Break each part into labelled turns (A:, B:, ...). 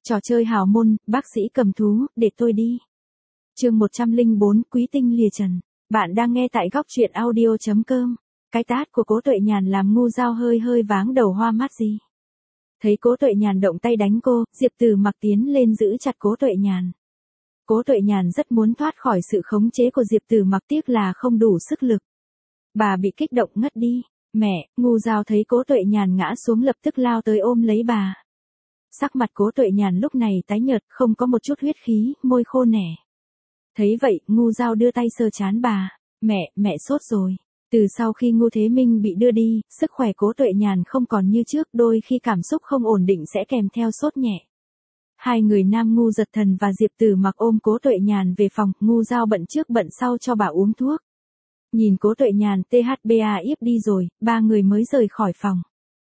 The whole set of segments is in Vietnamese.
A: Trò chơi hào môn, bác sĩ cầm thú, để tôi đi. Chương 104, Quý tinh lìa trần. Bạn đang nghe tại góc truyện audio.com. Cái tát của Cố Tuệ Nhàn làm Ngu Dao hơi hơi váng đầu hoa mắt gì. Thấy Cố Tuệ Nhàn động tay đánh cô, Diệp Từ Mặc tiến lên giữ chặt Cố Tuệ Nhàn. Cố Tuệ Nhàn rất muốn thoát khỏi sự khống chế của Diệp Từ Mặc, tiếc là không đủ sức lực. Bà bị kích động ngất đi. Mẹ, Ngu Dao thấy Cố Tuệ Nhàn ngã xuống lập tức lao tới ôm lấy bà. Sắc mặt Cố Tuệ Nhàn lúc này tái nhợt, không có một chút huyết khí, môi khô nẻ. Thấy vậy, Ngu Dao đưa tay sờ trán bà. Mẹ sốt rồi. Từ sau khi Ngô Thế Minh bị đưa đi, sức khỏe Cố Tuệ Nhàn không còn như trước, đôi khi cảm xúc không ổn định sẽ kèm theo sốt nhẹ. Hai người Nam Ngu Giật Thần và Diệp Từ Mặc ôm Cố Tuệ Nhàn về phòng, Ngu Dao bận trước bận sau cho bà uống thuốc. Nhìn Cố Tuệ Nhàn THBA íp đi rồi, ba người mới rời khỏi phòng.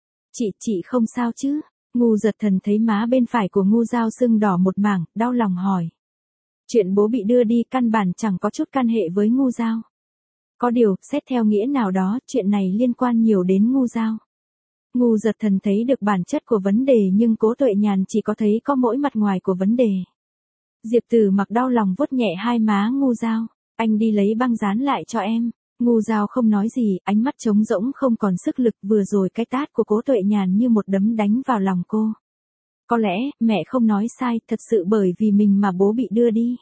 A: Chị không sao chứ? Ngu Giật Thần thấy má bên phải của Ngu Dao sưng đỏ một mảng, đau lòng hỏi. Chuyện bố bị đưa đi căn bản chẳng có chút can hệ với Ngu Dao. Có điều, xét theo nghĩa nào đó, chuyện này liên quan nhiều đến Ngu Dao. Ngu Giật Thần thấy được bản chất của vấn đề nhưng Cố Tuệ Nhàn chỉ có thấy có mỗi mặt ngoài của vấn đề. Diệp Từ Mặc đau lòng vuốt nhẹ hai má Ngu Dao. Anh đi lấy băng dán lại cho em. Ngu Dao không nói gì, ánh mắt trống rỗng không còn sức lực, vừa rồi cái tát của Cố Tuệ Nhàn như một đấm đánh vào lòng cô. Có lẽ, mẹ không nói sai, thật sự bởi vì mình mà bố bị đưa đi.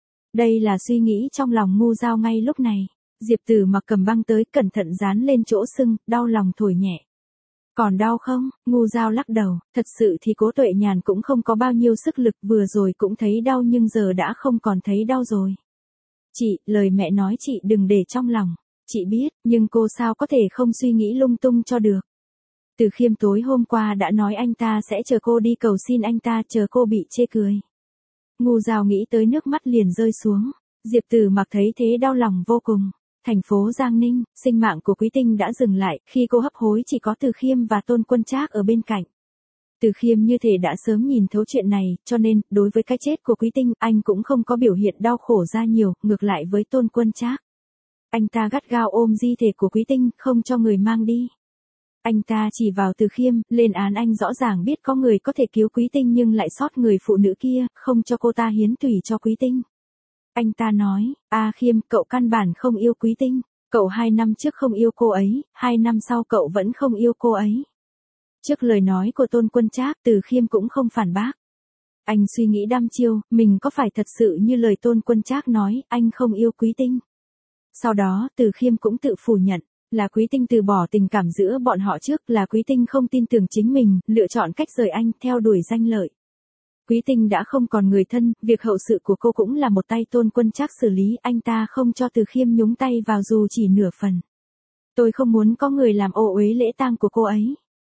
A: Đây là suy nghĩ trong lòng Ngu Dao ngay lúc này. Diệp Từ Mặc cầm băng tới, cẩn thận dán lên chỗ sưng, đau lòng thổi nhẹ. Còn đau không? Ngu Dao lắc đầu, thật sự thì Cố Tuệ Nhàn cũng không có bao nhiêu sức lực, vừa rồi cũng thấy đau nhưng giờ đã không còn thấy đau rồi. Chị, lời mẹ nói chị đừng để trong lòng. Chị biết, nhưng cô sao có thể không suy nghĩ lung tung cho được. Từ Khiêm tối hôm qua đã nói anh ta sẽ chờ cô đi cầu xin anh ta, chờ cô bị chê cười. Ngu Dao nghĩ tới nước mắt liền rơi xuống. Diệp Từ Mặc thấy thế đau lòng vô cùng. Thành phố Giang Ninh, sinh mạng của Quý Tinh đã dừng lại, khi cô hấp hối chỉ có Từ Khiêm và Tôn Quân Trác ở bên cạnh. Từ Khiêm như thể đã sớm nhìn thấu chuyện này, cho nên, đối với cái chết của Quý Tinh, anh cũng không có biểu hiện đau khổ ra nhiều, ngược lại với Tôn Quân Trác. Anh ta gắt gao ôm di thể của Quý Tinh, không cho người mang đi. Anh ta chỉ vào Từ Khiêm, lên án anh rõ ràng biết có người có thể cứu Quý Tinh nhưng lại sót người phụ nữ kia, không cho cô ta hiến tủy cho Quý Tinh. Anh ta nói, Khiêm, cậu căn bản không yêu Quý Tinh. Cậu 2 năm trước không yêu cô ấy, 2 năm sau cậu vẫn không yêu cô ấy. Trước lời nói của Tôn Quân Trác, Từ Khiêm cũng không phản bác. Anh suy nghĩ đăm chiêu, mình có phải thật sự như lời Tôn Quân Trác nói, anh không yêu Quý Tinh. Sau đó, Từ Khiêm cũng tự phủ nhận, là Quý Tinh từ bỏ tình cảm giữa bọn họ trước, là Quý Tinh không tin tưởng chính mình, lựa chọn cách rời anh, theo đuổi danh lợi. Quý Tinh đã không còn người thân, việc hậu sự của cô cũng là một tay Tôn Quân Trác xử lý, anh ta không cho Từ Khiêm nhúng tay vào dù chỉ nửa phần. Tôi không muốn có người làm ô uế lễ tang của cô ấy.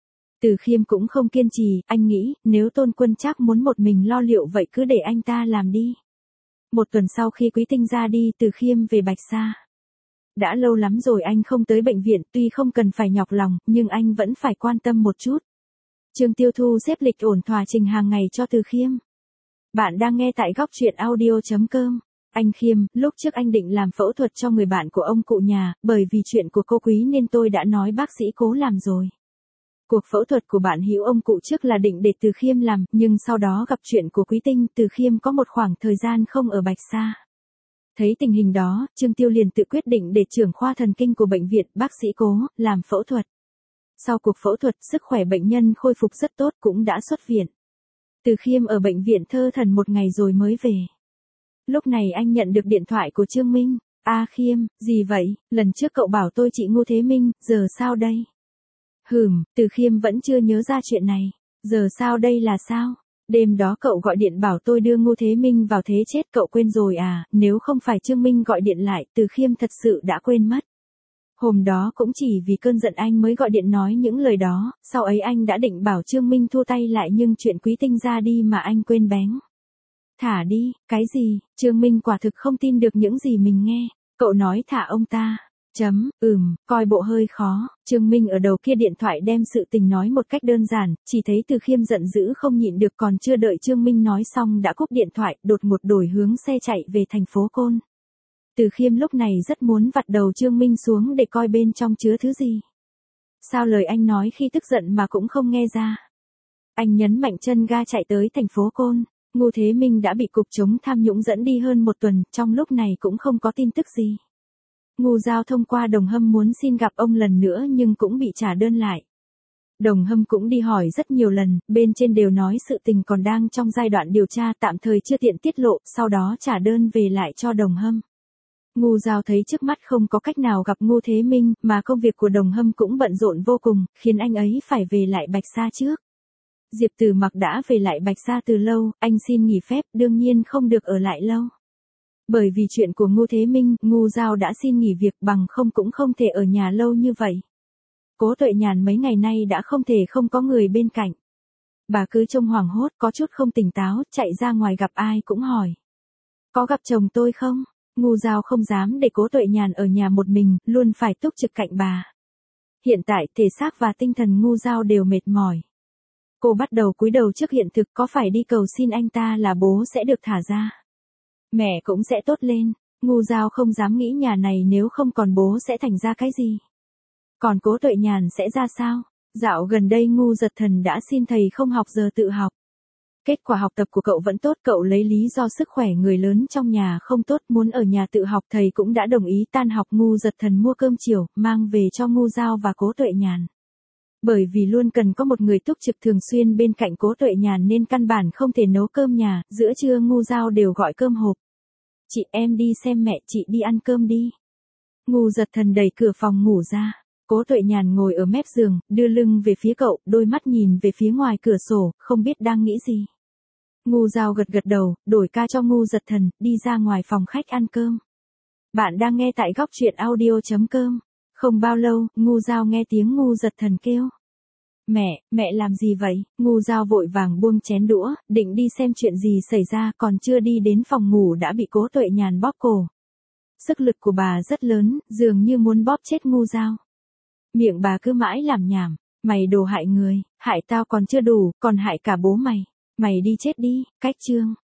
A: Từ Khiêm cũng không kiên trì, anh nghĩ, nếu Tôn Quân Trác muốn một mình lo liệu vậy cứ để anh ta làm đi. Một tuần sau khi Quý Tinh ra đi, Từ Khiêm về Bạch Sa. Đã lâu lắm rồi anh không tới bệnh viện, tuy không cần phải nhọc lòng, nhưng anh vẫn phải quan tâm một chút. Trương Tiêu Thu xếp lịch ổn thỏa trình hàng ngày cho Từ Khiêm. Bạn đang nghe tại góc truyện audio.com. Anh Khiêm, lúc trước anh định làm phẫu thuật cho người bạn của ông cụ nhà, bởi vì chuyện của cô Quý nên tôi đã nói bác sĩ cố làm rồi. Cuộc phẫu thuật của bạn Hữu ông cụ trước là định để Từ Khiêm làm, nhưng sau đó gặp chuyện của Quý Tinh, Từ Khiêm có một khoảng thời gian không ở Bạch Sa. Thấy tình hình đó, Trương Tiêu liền tự quyết định để trưởng khoa thần kinh của bệnh viện, bác sĩ Cố, làm phẫu thuật. Sau cuộc phẫu thuật, sức khỏe bệnh nhân khôi phục rất tốt, cũng đã xuất viện. Từ Khiêm ở bệnh viện thơ thẩn một ngày rồi mới về. Lúc này anh nhận được điện thoại của Trương Minh. Khiêm, gì vậy, lần trước cậu bảo tôi chị Ngô Thế Minh, giờ sao đây? Từ Khiêm vẫn chưa nhớ ra chuyện này. Giờ sao đây là sao? Đêm đó cậu gọi điện bảo tôi đưa Ngô Thế Minh vào thế chết, cậu quên rồi à? Nếu không phải Trương Minh gọi điện lại, Từ Khiêm thật sự đã quên mất. Hôm đó cũng chỉ vì cơn giận anh mới gọi điện nói những lời đó, sau ấy anh đã định bảo Trương Minh thua tay lại nhưng chuyện Quý Tinh ra đi mà anh quên bén. Thả đi, cái gì? Trương Minh quả thực không tin được những gì mình nghe. Cậu nói thả ông ta. Coi bộ hơi khó. Trương Minh ở đầu kia điện thoại đem sự tình nói một cách đơn giản, chỉ thấy Từ Khiêm giận dữ không nhịn được, còn chưa đợi Trương Minh nói xong đã cúp điện thoại, đột ngột đổi hướng xe chạy về thành phố Côn. Từ Khiêm lúc này rất muốn vặt đầu Trương Minh xuống để coi bên trong chứa thứ gì. Sao lời anh nói khi tức giận mà cũng không nghe ra? Anh nhấn mạnh chân ga chạy tới thành phố Côn. Ngô Thế Minh đã bị cục chống tham nhũng dẫn đi hơn một tuần, trong lúc này cũng không có tin tức gì. Ngô Giao thông qua Đồng Hâm muốn xin gặp ông lần nữa nhưng cũng bị trả đơn lại. Đồng Hâm cũng đi hỏi rất nhiều lần, bên trên đều nói sự tình còn đang trong giai đoạn điều tra tạm thời chưa tiện tiết lộ, sau đó trả đơn về lại cho Đồng Hâm. Ngô Giao thấy trước mắt không có cách nào gặp Ngô Thế Minh, mà công việc của Đồng Hâm cũng bận rộn vô cùng, khiến anh ấy phải về lại Bạch Sa trước. Diệp Tử Mặc đã về lại Bạch Sa từ lâu, anh xin nghỉ phép, đương nhiên không được ở lại lâu. Bởi vì chuyện của Ngô Thế Minh, Ngô Giao đã xin nghỉ việc, bằng không cũng không thể ở nhà lâu như vậy. Cố Tuệ Nhàn mấy ngày nay đã không thể không có người bên cạnh. Bà cứ trông hoảng hốt, có chút không tỉnh táo, chạy ra ngoài gặp ai cũng hỏi. Có gặp chồng tôi không? Ngô Giao không dám để Cố Tuệ Nhàn ở nhà một mình, luôn phải túc trực cạnh bà. Hiện tại thể xác và tinh thần Ngô Giao đều mệt mỏi. Cô bắt đầu cúi đầu trước hiện thực, có phải đi cầu xin anh ta là bố sẽ được thả ra. Mẹ cũng sẽ tốt lên. Ngô Giao không dám nghĩ nhà này nếu không còn bố sẽ thành ra cái gì. Còn Cố Tuệ Nhàn sẽ ra sao? Dạo gần đây Ngô Giật Thần đã xin thầy không học giờ tự học. Kết quả học tập của cậu vẫn tốt, cậu lấy lý do sức khỏe người lớn trong nhà không tốt muốn ở nhà tự học, thầy cũng đã đồng ý tan học. Ngô Giật Thần mua cơm chiều, mang về cho Ngô Giao và Cố Tuệ Nhàn. Bởi vì luôn cần có một người túc trực thường xuyên bên cạnh Cố Tuệ Nhàn nên căn bản không thể nấu cơm nhà, giữa trưa Ngô Giao đều gọi cơm hộp. Chị em đi xem mẹ, chị đi ăn cơm đi. Ngô Giật Thần đẩy cửa phòng ngủ ra. Cố Tuệ Nhàn ngồi ở mép giường, đưa lưng về phía cậu, đôi mắt nhìn về phía ngoài cửa sổ, không biết đang nghĩ gì. Ngô Giao gật gật đầu, đổi ca cho Ngô Giật Thần, đi ra ngoài phòng khách ăn cơm. Bạn đang nghe tại góc truyện audio.com. Không bao lâu, Ngô Giao nghe tiếng Ngô Giật Thần kêu. Mẹ làm gì vậy? Ngô Giao vội vàng buông chén đũa, định đi xem chuyện gì xảy ra, còn chưa đi đến phòng ngủ đã bị Cố Tuệ Nhàn bóp cổ. Sức lực của bà rất lớn, dường như muốn bóp chết Ngô Giao. Miệng bà cứ mãi làm nhảm, mày đồ hại người, hại tao còn chưa đủ, còn hại cả bố mày. Mày đi chết đi, cách chương.